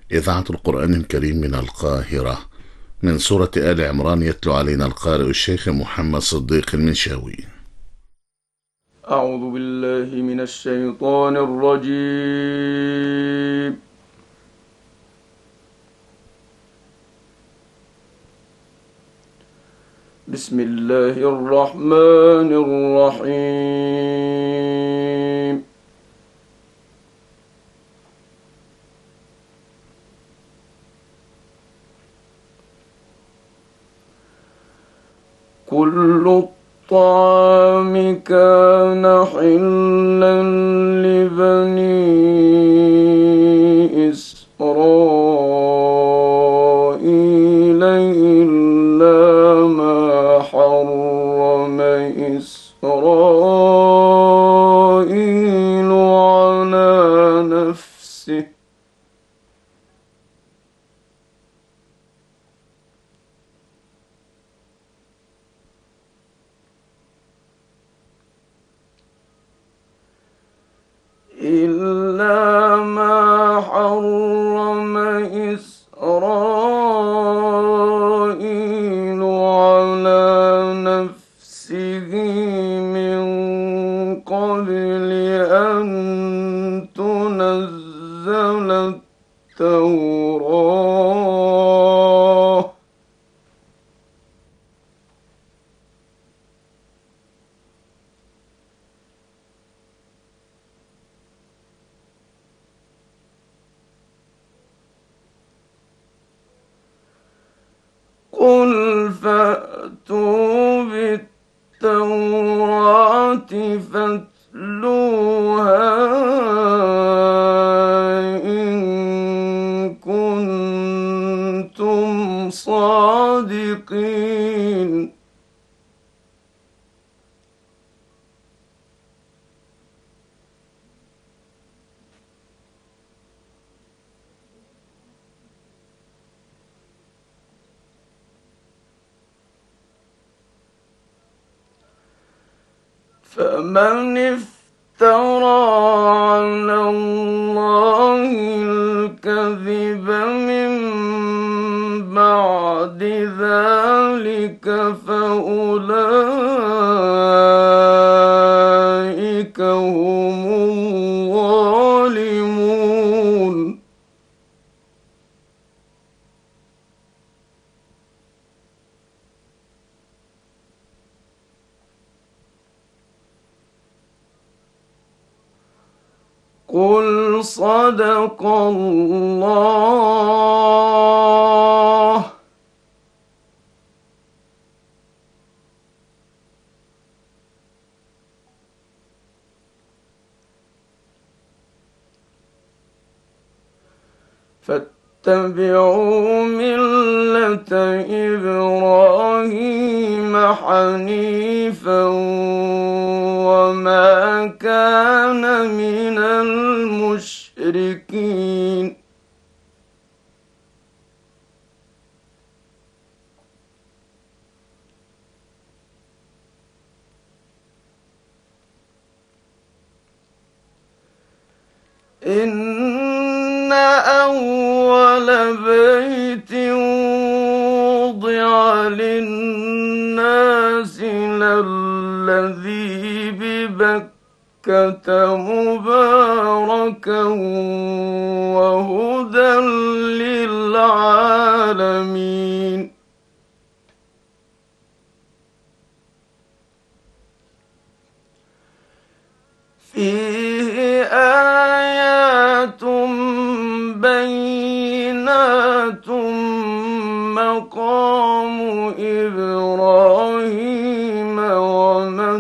إذاعة القرآن الكريم من القاهرة، من سورة آل عمران، يتلو علينا القارئ الشيخ محمد صديق المنشاوي. أعوذ بالله من الشيطان الرجيم. بسم الله الرحمن الرحيم. كل الطعام كان حلا لبني إسرائيل إلا ما حرم إسرائيل على نفسه من قبل أن تنزل التوراة قل فأتوا بالتوراة فاتلوها إن كنتم صادقين. فمن افترى على الله الكذب من بعد ذلك فأولئك هم الظالمون. قل صدق الله. فاتبعوا ملة إبراهيم حنيفا وما كان من المشركين. إن أول بيت وضع للناس للذي ببكة مباركا وهدى للعالمين. فيه آيات بينات مقام إبراهيم ومن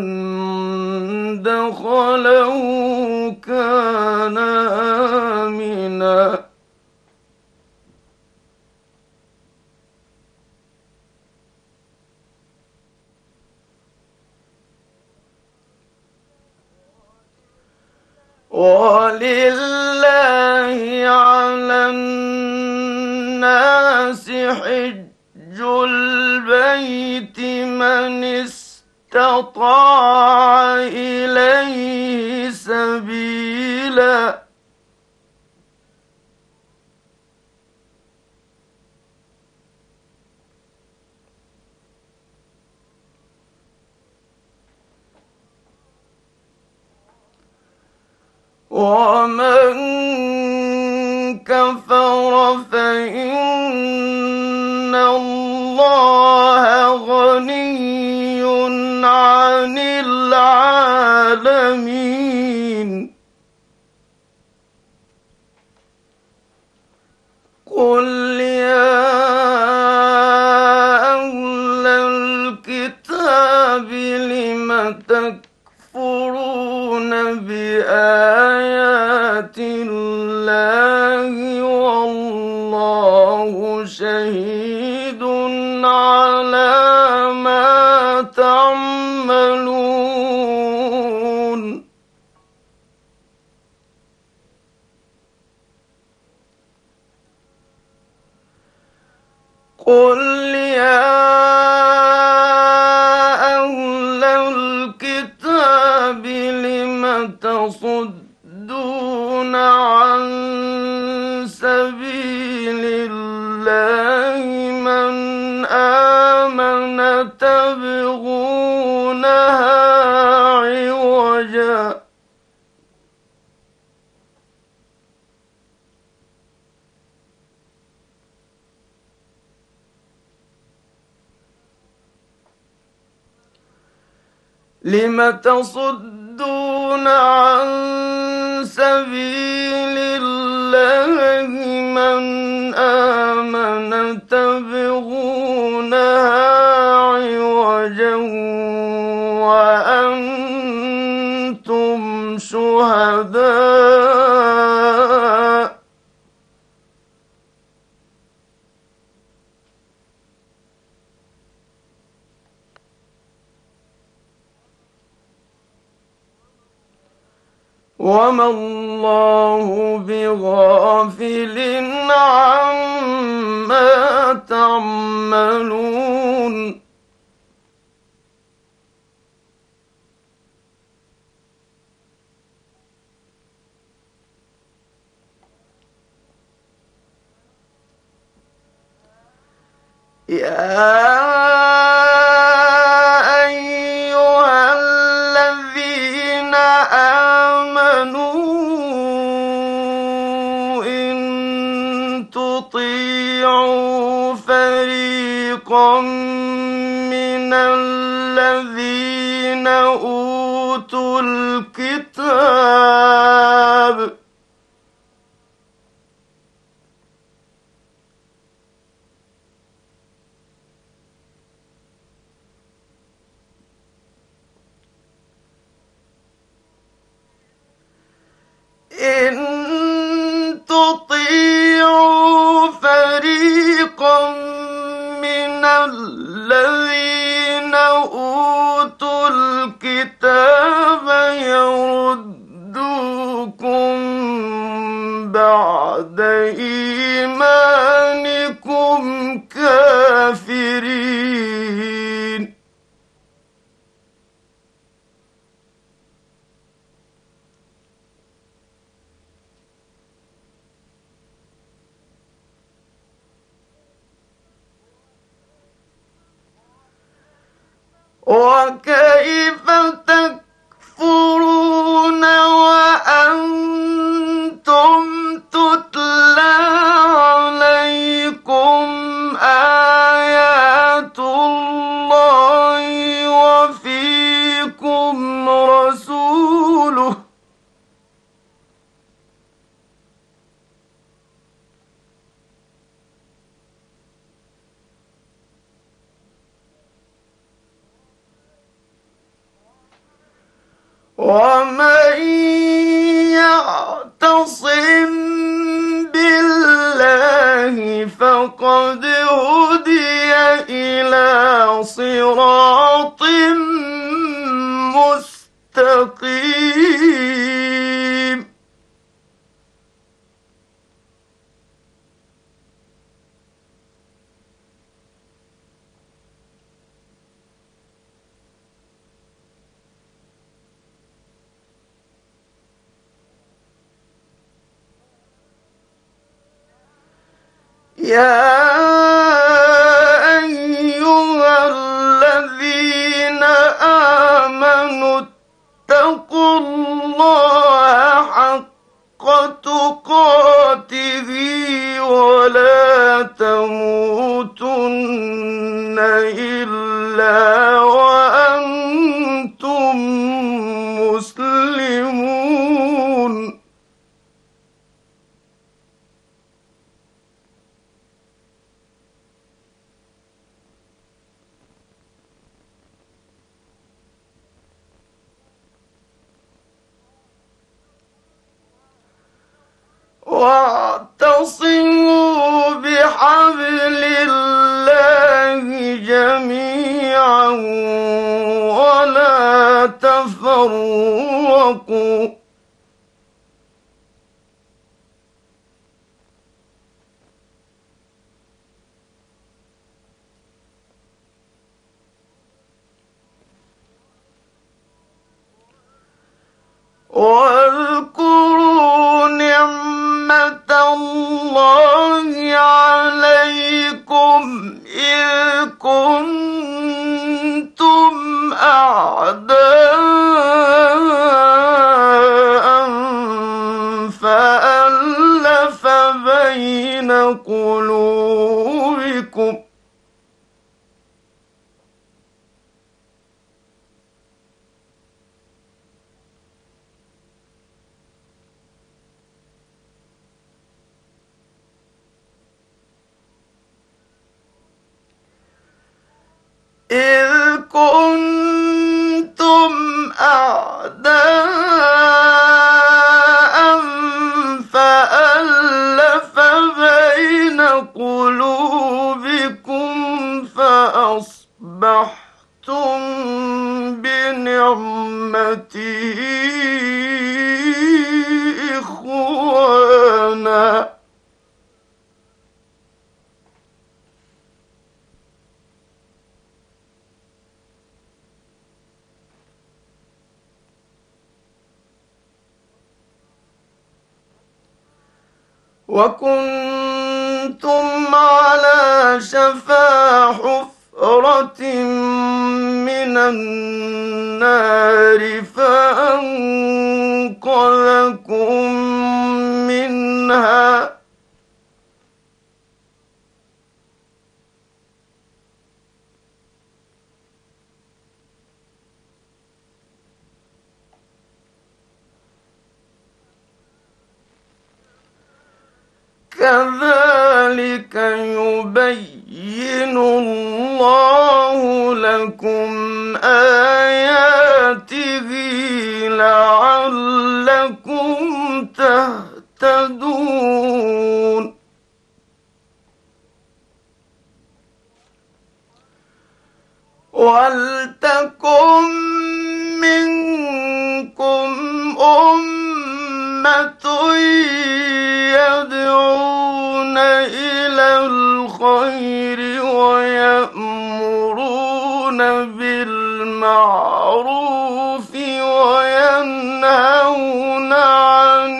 دخله كان آمنا. ولله على الناس حج البيت من استطاع إليه سبيلا ومن كفر فإن الله غني عن العالمين. قل يا أهل الكتاب لم تكفرون بآيات الله والله شهيد على ما تعملون. قل يا أهل الكتاب لم تصدون عن سبيل الله من آمن تبغونها عوجا لم تصدون عن سبيل الله من آمن تبغونها عوجا وأنتم شهداء. وما الله بغافل عما تعملون. يا أيها الذين آمنوا إن تطيعوا فريقا من الذين أوتوا الكتاب إن تطيعوا فريقا من الذين أوتوا الكتاب يردوكم بعد إيمانكم كافرين. وكيف تكفرون وأنتم تتلى عليكم آيات الله وفيكم رسوله ومن يعتصم بالله فقد هدي إلى صراط مستقيم. يا أيها الذين آمنوا اتقوا الله حق تموتن إلا وأنتم مسلمون واعتصموا بحبل الله جميعا ولا تفرقوا واذكروا نعمة الله عليكم إذ كنتم أعداء فألف بين قلوبكم إذ كنتم أعداء فألف بين قلوبكم فأصبحتم بنعمته إخوانا وكنتم على شفا حفرة من النار فأنقذكم منها كذلك يبين الله لكم آياته لعلكم تهتدون ولتكن منكم أمة يدعون إلى الخير ويأمرون بالمعروف وينهون عن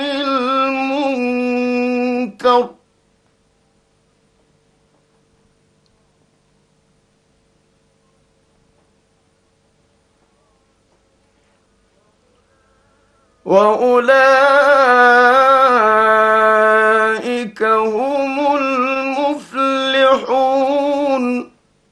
المنكر وأولئك هم المفلحون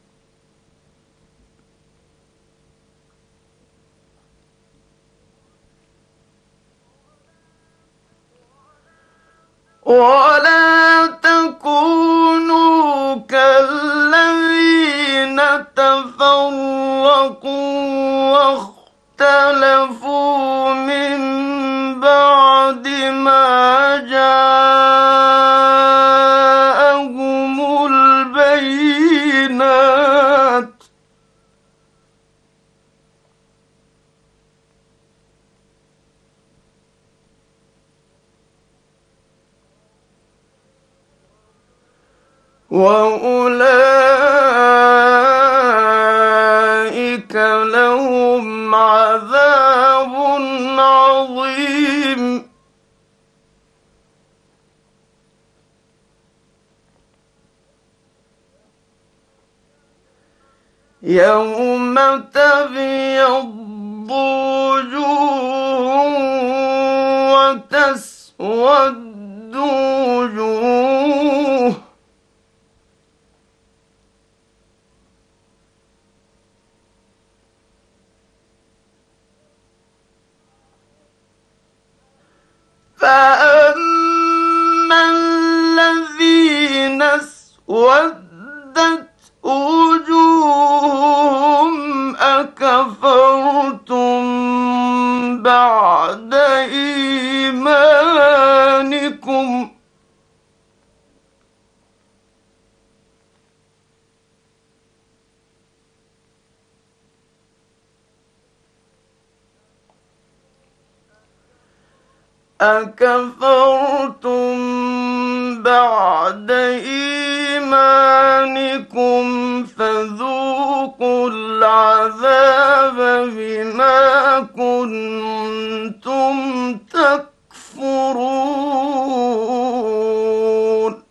ولا تكونوا كالذين تفرقوا واختلفوا من بعد ما جاءهم البينات وأولئك لهم عذاب عظيم يوم تبيض وجوه وتسود وجوه فأما الذين اسودت وجوههم أكفرتم بعد إيمانكم فذوقوا العذاب بما كنتم تكفرون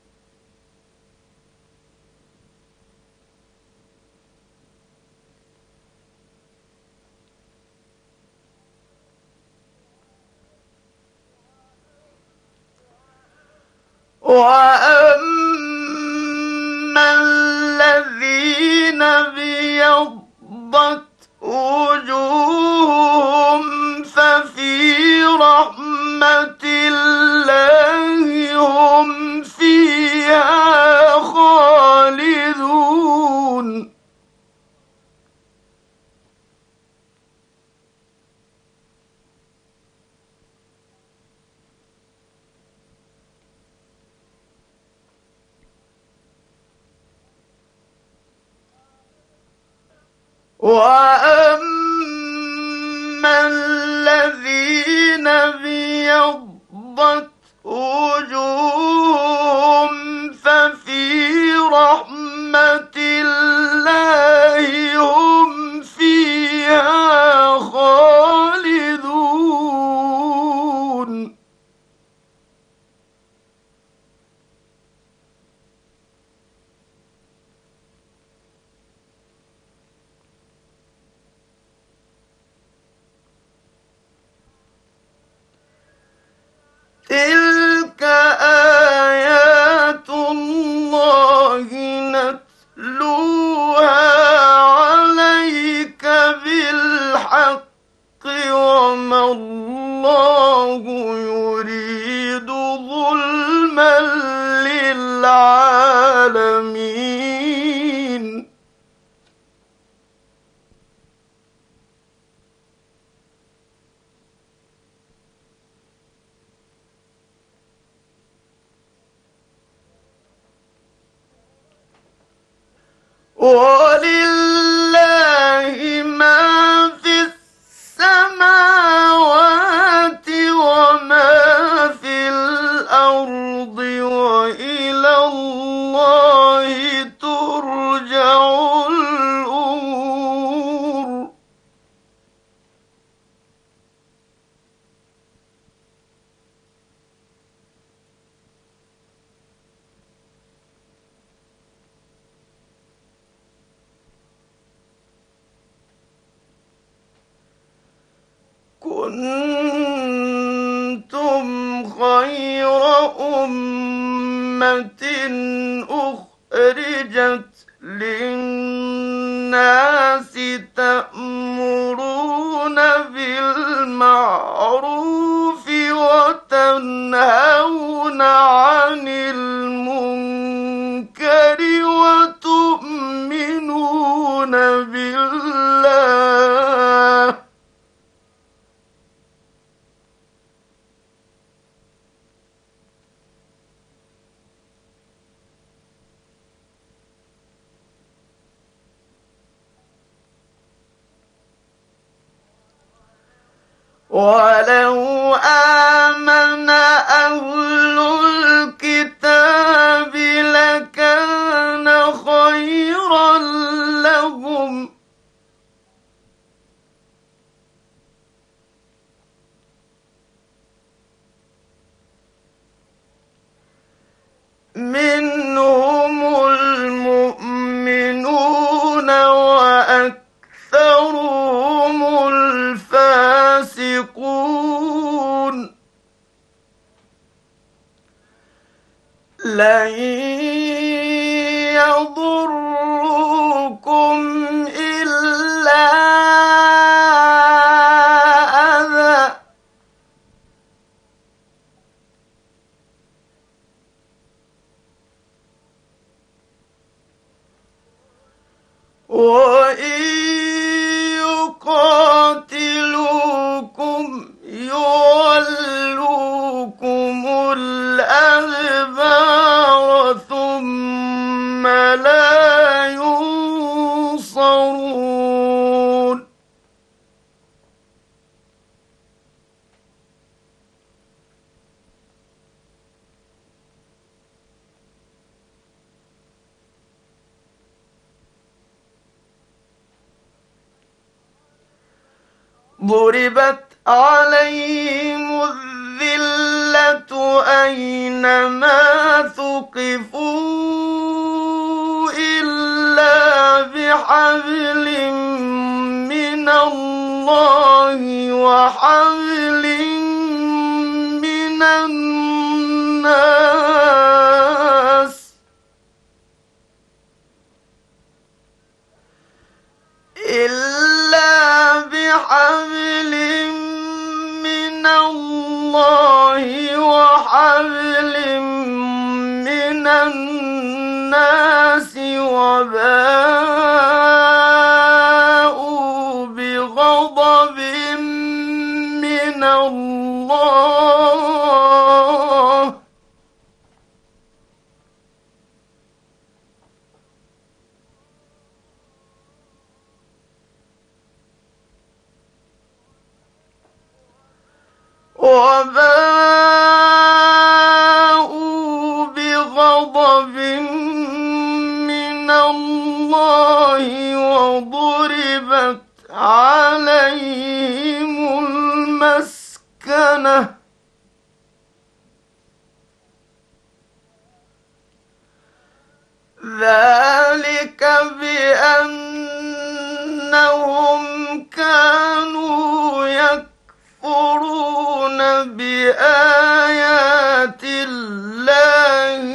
وأما الذين ابيضت وجوههم ففي رحمة الله هم فيها خالدون وأما الذين ابيضت وجوههم ففي رحمة الله هم فيها خالدون تلك آيات الله نتلوها عليك بالحق وما الله يريد ظلما للعالمين ولله ما في السماوات وما في الأرض وإلى الله ترجع الأمور كنتم خير أمة أخرجت للناس تأمرون بالمعروف وتنهون عن المنكر وتؤمنون بالله ولو آمن أهل الكتاب لكان خيرا لهم منهم المؤمنون وأكثرهم الفاسقون لن يضروكم إلا أذى وإن يقاتلوكم يولوكم الأدبار ثم لا ينصرون ضربت عليهم الذلة أينما ثقفوا إلا بحبل من الله وحبل من الناس بحبل من الله وحبل من الناس وباءوا بغضب من الله وضربت عليهم المسكنة ذلك بأنهم كانوا يكفرون بآيات الله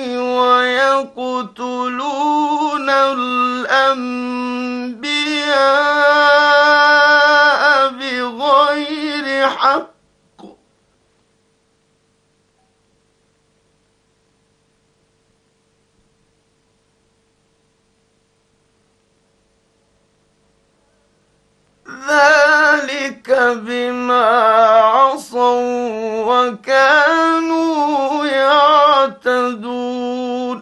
ويقتلون الأنبياء بغير حق ذلك بما عصوا وكانوا يعتدون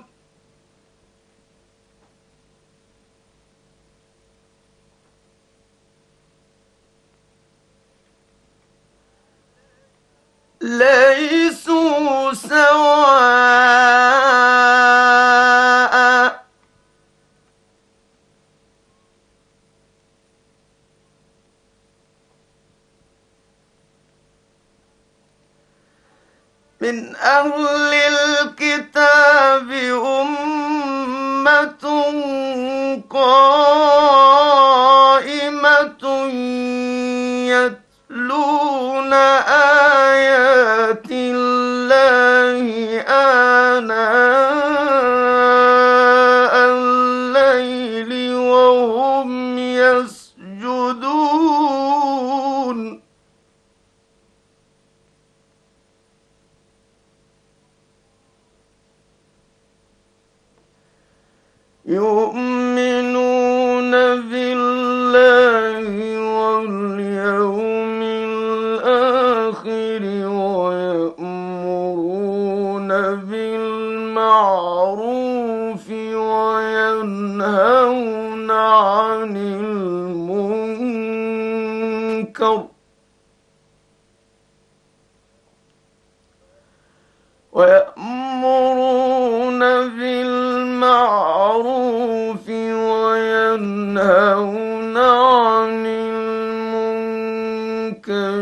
ليسوا سواء من أهل الكتاب أمة قائمة يتلون آيات الله آناء الليل وهم يسجدون يؤمنون بالله واليوم الآخر ويأمرون بالمعروف وينهون عن المنكر ويأمرون بالمعروف وينهون عن المنكر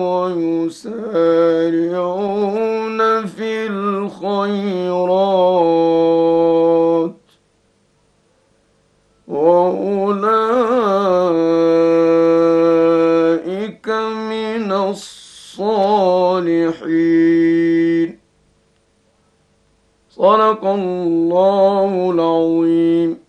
ويسارعون في الخيرات وأولئك من الصالحين. صدق الله العظيم.